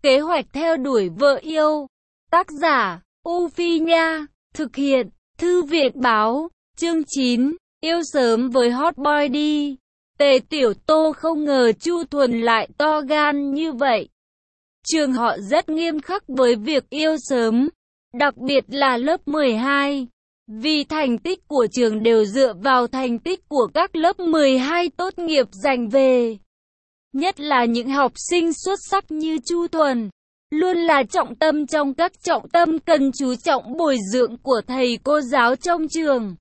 Kế hoạch theo đuổi vợ yêu. Tác giả, U Phi Nha. Thực hiện, Thư viện báo. Chương 9. Yêu sớm với hot boy đi. Tề Tiểu Tô không ngờ Chu Thuần lại to gan như vậy. Trường họ rất nghiêm khắc với việc yêu sớm, đặc biệt là lớp 12. Vì thành tích của trường đều dựa vào thành tích của các lớp 12 tốt nghiệp giành về. Nhất là những học sinh xuất sắc như Chu Thuần, luôn là trọng tâm trong các trọng tâm cần chú trọng bồi dưỡng của thầy cô giáo trong trường.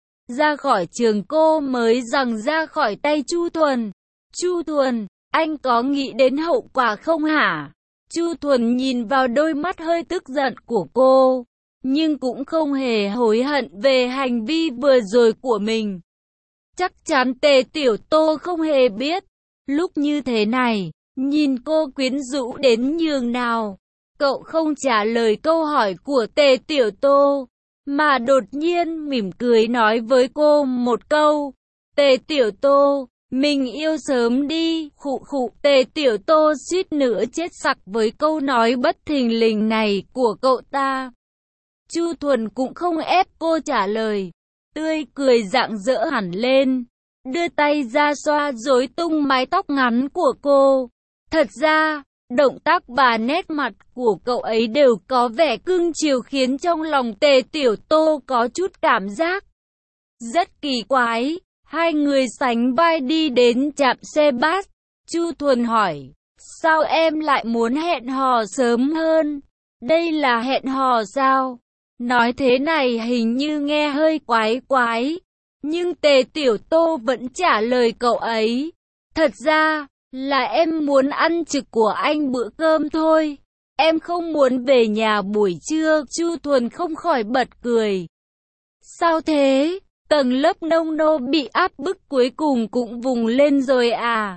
Ra khỏi trường cô mới rằng ra khỏi tay Chu Thuần. Chu Thuần, anh có nghĩ đến hậu quả không hả? Chu Thuần nhìn vào đôi mắt hơi tức giận của cô, nhưng cũng không hề hối hận về hành vi vừa rồi của mình. Chắc chắn Tề Tiểu Tô không hề biết, lúc như thế này, nhìn cô quyến rũ đến nhường nào. Cậu không trả lời câu hỏi của Tề Tiểu Tô, mà đột nhiên mỉm cười nói với cô một câu. Tề Tiểu Tô, mình yêu sớm đi. Khụ khụ. Tề Tiểu Tô suýt nữa chết sặc với câu nói bất thình lình này của cậu ta. Chu Thuần cũng không ép cô trả lời, tươi cười rạng rỡ hẳn lên, đưa tay ra xoa rối tung mái tóc ngắn của cô. Thật ra, động tác và nét mặt của cậu ấy đều có vẻ cưng chiều khiến trong lòng Tề Tiểu Tô có chút cảm giác rất kỳ quái. Hai người sánh vai đi đến trạm xe bus. Chu Thuần hỏi, sao em lại muốn hẹn hò sớm hơn? Đây là hẹn hò sao? Nói thế này hình như nghe hơi quái quái, nhưng Tề Tiểu Tô vẫn trả lời cậu ấy. Thật ra, là em muốn ăn trực của anh bữa cơm thôi. Em không muốn về nhà buổi trưa. Chu Thuần không khỏi bật cười. Sao thế? Tầng lớp nông nô bị áp bức cuối cùng cũng vùng lên rồi à?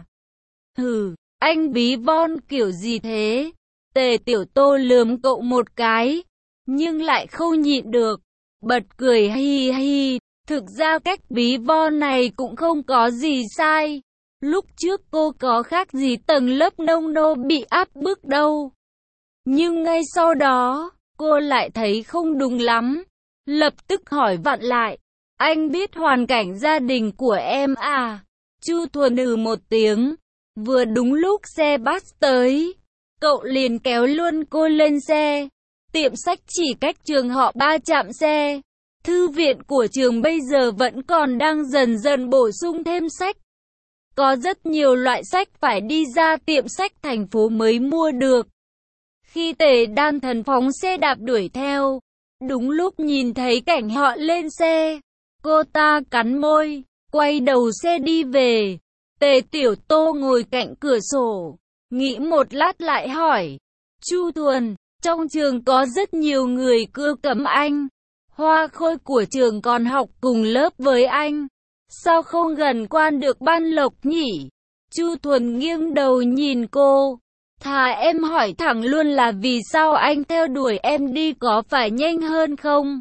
Hừ, anh ví von kiểu gì thế? Tề Tiểu Tô lườm cậu một cái, nhưng lại không nhịn được, bật cười hi hi. Thực ra cách ví von này cũng không có gì sai. Lúc trước cô có khác gì tầng lớp nông nô bị áp bức đâu. Nhưng ngay sau đó, cô lại thấy không đúng lắm. Lập tức hỏi vặn lại, anh biết hoàn cảnh gia đình của em à? Chu Thuần một tiếng. Vừa đúng lúc xe bus tới, cậu liền kéo luôn cô lên xe. Tiệm sách chỉ cách trường họ 3 trạm xe. Thư viện của trường bây giờ vẫn còn đang dần dần bổ sung thêm sách. Có rất nhiều loại sách phải đi ra tiệm sách thành phố mới mua được. Khi Tề Đan Thần phóng xe đạp đuổi theo, đúng lúc nhìn thấy cảnh họ lên xe, cô ta cắn môi, quay đầu xe đi về. Tề Tiểu Tô ngồi cạnh cửa sổ, nghĩ một lát lại hỏi, Chu Thuần, trong trường có rất nhiều người cưa cẩm anh. Hoa Khôi của trường còn học cùng lớp với anh. Sao không gần quan được Ban Lộc nhỉ? Chu Thuần nghiêng đầu nhìn cô. Thà em hỏi thẳng luôn là vì sao anh theo đuổi em đi có phải nhanh hơn không?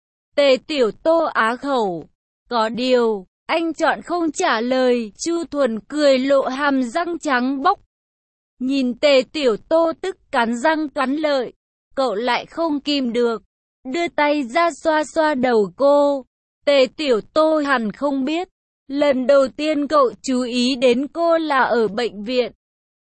Tề Tiểu Tô á khẩu. Có điều, anh chọn không trả lời. Chu Thuần cười lộ hàm răng trắng bóc. Nhìn Tề Tiểu Tô tức cắn răng cắn lợi, cậu lại không kìm được, đưa tay ra xoa xoa đầu cô. Tề Tiểu Tô hẳn không biết, lần đầu tiên cậu chú ý đến cô là ở bệnh viện.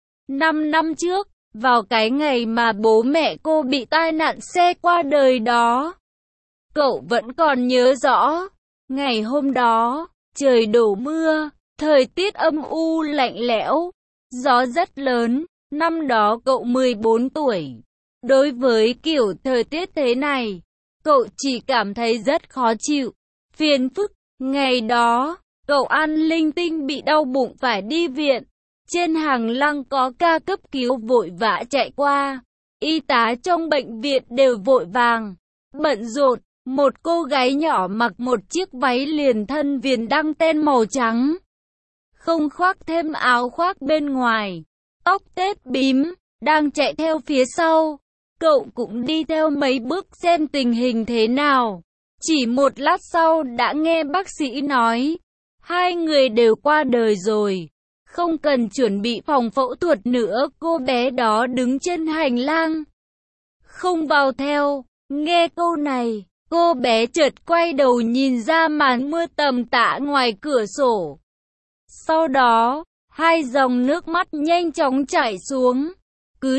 5 năm trước, vào cái ngày mà bố mẹ cô bị tai nạn xe qua đời đó. Cậu vẫn còn nhớ rõ. Ngày hôm đó, trời đổ mưa, thời tiết âm u lạnh lẽo, gió rất lớn. Năm đó cậu 14 tuổi. Đối với kiểu thời tiết thế này, cậu chỉ cảm thấy rất khó chịu, phiền phức. Ngày đó, cậu ăn linh tinh bị đau bụng phải đi viện. Trên hàng lăng có ca cấp cứu vội vã chạy qua. Y tá trong bệnh viện đều vội vàng, bận rộn. Một cô gái nhỏ mặc một chiếc váy liền thân viền đăng ten màu trắng, không khoác thêm áo khoác bên ngoài, tóc tết bím, đang chạy theo phía sau. Cậu cũng đi theo mấy bước xem tình hình thế nào. Chỉ một lát sau đã nghe bác sĩ nói, hai người đều qua đời rồi. Không cần chuẩn bị phòng phẫu thuật nữa, cô bé đó đứng trên hành lang. Không vào theo. Nghe câu này, cô bé chợt quay đầu nhìn ra màn mưa tầm tã ngoài cửa sổ. Sau đó, hai dòng nước mắt nhanh chóng chảy xuống. Cứ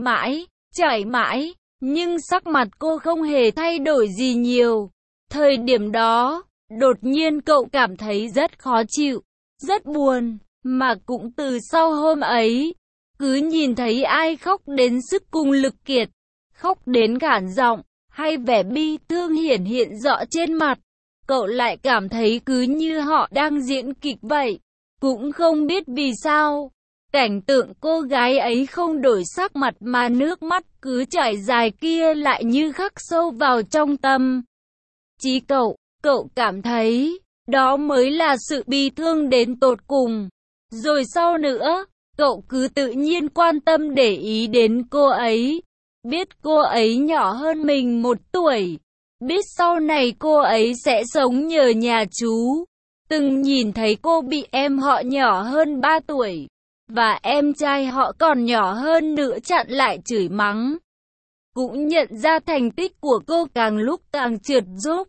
chảy mãi, nhưng sắc mặt cô không hề thay đổi gì nhiều. Thời điểm đó, đột nhiên cậu cảm thấy rất khó chịu, rất buồn, mà cũng từ sau hôm ấy, cứ nhìn thấy ai khóc đến sức cùng lực kiệt, khóc đến khản giọng, hay vẻ bi thương hiển hiện rõ trên mặt, cậu lại cảm thấy cứ như họ đang diễn kịch vậy. Cũng không biết vì sao, cảnh tượng cô gái ấy không đổi sắc mặt mà nước mắt cứ chảy dài kia lại như khắc sâu vào trong tâm trí cậu. Cậu cảm thấy đó mới là sự bi thương đến tột cùng. Rồi sau nữa, cậu cứ tự nhiên quan tâm để ý đến cô ấy. Biết cô ấy nhỏ hơn mình 1 tuổi. Biết sau này cô ấy sẽ sống nhờ nhà chú. Từng nhìn thấy cô bị em họ nhỏ hơn 3 tuổi. Và em trai họ còn nhỏ hơn nữa chặn lại chửi mắng. Cũng nhận ra thành tích của cô càng lúc càng trượt dốc.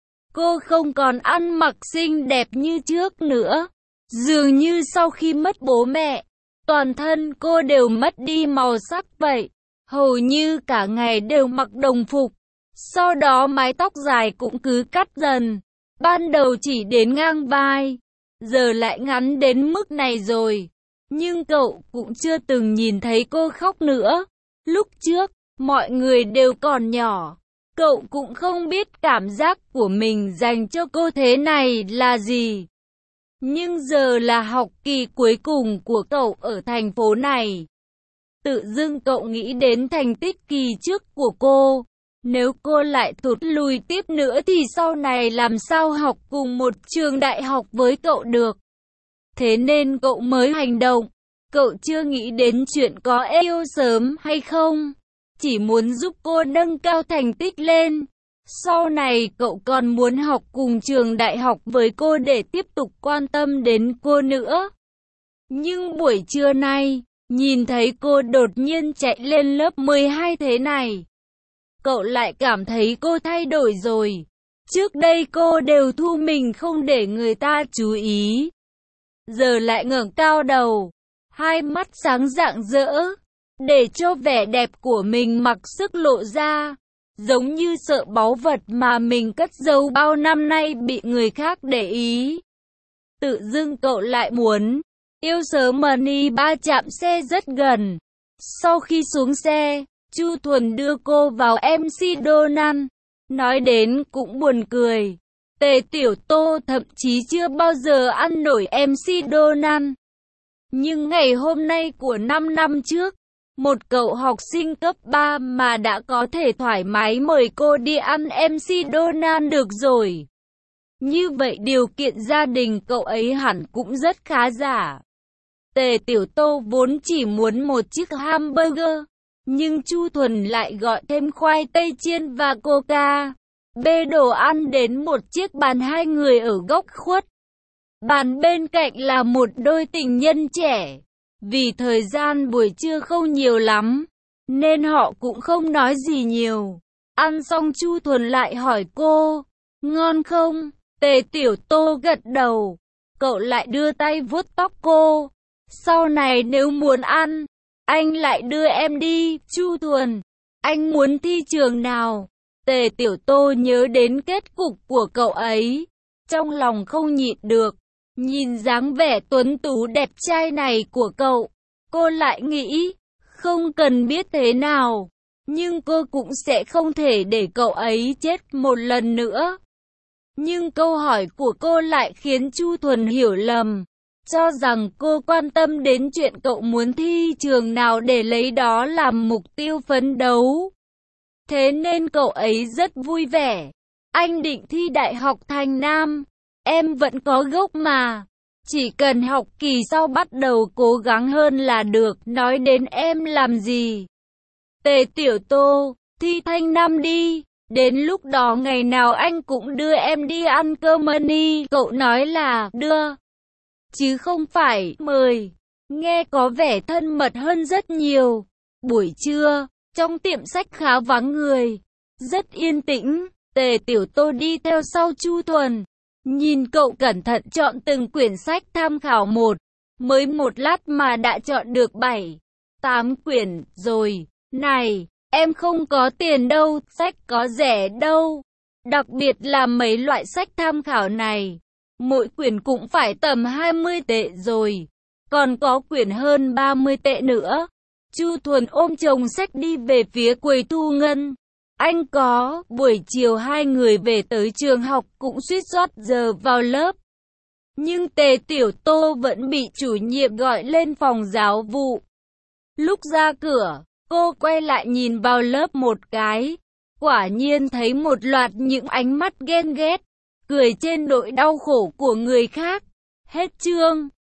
Cô không còn ăn mặc xinh đẹp như trước nữa. Dường như sau khi mất bố mẹ, toàn thân cô đều mất đi màu sắc vậy. Hầu như cả ngày đều mặc đồng phục. Sau đó mái tóc dài cũng cứ cắt dần. Ban đầu chỉ đến ngang vai, giờ lại ngắn đến mức này rồi. Nhưng cậu cũng chưa từng nhìn thấy cô khóc nữa. Lúc trước, mọi người đều còn nhỏ. Cậu cũng không biết cảm giác của mình dành cho cô thế này là gì. Nhưng giờ là học kỳ cuối cùng của cậu ở thành phố này. Tự dưng cậu nghĩ đến thành tích kỳ trước của cô. Nếu cô lại tụt lùi tiếp nữa thì sau này làm sao học cùng một trường đại học với cậu được. Thế nên cậu mới hành động. Cậu chưa nghĩ đến chuyện có yêu sớm hay không. Chỉ muốn giúp cô nâng cao thành tích lên. Sau này cậu còn muốn học cùng trường đại học với cô để tiếp tục quan tâm đến cô nữa. Nhưng buổi trưa nay, nhìn thấy cô đột nhiên chạy lên lớp 12 thế này, cậu lại cảm thấy cô thay đổi rồi. Trước đây cô đều thu mình không để người ta chú ý. Giờ lại ngẩng cao đầu, hai mắt sáng rạng rỡ, để cho vẻ đẹp của mình mặc sức lộ ra. Giống như sợ báu vật mà mình cất giấu bao năm nay bị người khác để ý. Tự dưng cậu lại muốn yêu sớm Money. Ba trạm xe rất gần. Sau khi xuống xe, Chu Thuần đưa cô vào MC Donald. Nói đến cũng buồn cười. Tề Tiểu Tô thậm chí chưa bao giờ ăn nổi MC Donald. Nhưng ngày hôm nay của 5 năm trước, một cậu học sinh cấp 3 mà đã có thể thoải mái mời cô đi ăn MC Donald được rồi. Như vậy điều kiện gia đình cậu ấy hẳn cũng rất khá giả. Tề Tiểu Tô vốn chỉ muốn một chiếc hamburger, nhưng Chu Thuần lại gọi thêm khoai tây chiên và coca. Bê đồ ăn đến một chiếc bàn hai người ở góc khuất. Bàn bên cạnh là một đôi tình nhân trẻ. Vì thời gian buổi trưa không nhiều lắm, nên họ cũng không nói gì nhiều. Ăn xong Chu Thuần lại hỏi cô, ngon không? Tề Tiểu Tô gật đầu. Cậu lại đưa tay vuốt tóc cô. Sau này nếu muốn ăn, anh lại đưa em đi. Chu Thuần, anh muốn thi trường nào? Tề Tiểu Tô nhớ đến kết cục của cậu ấy, trong lòng không nhịn được. Nhìn dáng vẻ tuấn tú đẹp trai này của cậu, cô lại nghĩ, không cần biết thế nào, nhưng cô cũng sẽ không thể để cậu ấy chết một lần nữa. Nhưng câu hỏi của cô lại khiến Chu Thuần hiểu lầm, cho rằng cô quan tâm đến chuyện cậu muốn thi trường nào để lấy đó làm mục tiêu phấn đấu. Thế nên cậu ấy rất vui vẻ. Anh định thi Đại học Thành Nam. Em vẫn có gốc mà. Chỉ cần học kỳ sau bắt đầu cố gắng hơn là được. Nói đến em làm gì? Tề Tiểu Tô, thi Thanh Nam đi. Đến lúc đó ngày nào anh cũng đưa em đi ăn cơm money. Cậu nói là đưa, chứ không phải mời. nghe có vẻ thân mật hơn rất nhiều. Buổi trưa, trong tiệm sách khá vắng người, rất yên tĩnh, Tề Tiểu Tô đi theo sau Chu Thuần. Nhìn cậu cẩn thận chọn từng quyển sách tham khảo một, mới một lát mà đã chọn được 7, 8 quyển rồi. Này, em không có tiền đâu, sách có rẻ đâu. Đặc biệt là mấy loại sách tham khảo này, mỗi quyển cũng phải tầm 20 tệ rồi, còn có quyển hơn 30 tệ nữa. Chu Thuần ôm chồng sách đi về phía quầy thu ngân. Anh có, buổi chiều hai người về tới trường học cũng suýt soát giờ vào lớp. Nhưng Tề Tiểu Tô vẫn bị chủ nhiệm gọi lên phòng giáo vụ. Lúc ra cửa, cô quay lại nhìn vào lớp một cái. Quả nhiên thấy một loạt những ánh mắt ghen ghét, cười trên nỗi đau khổ của người khác. Hết chương.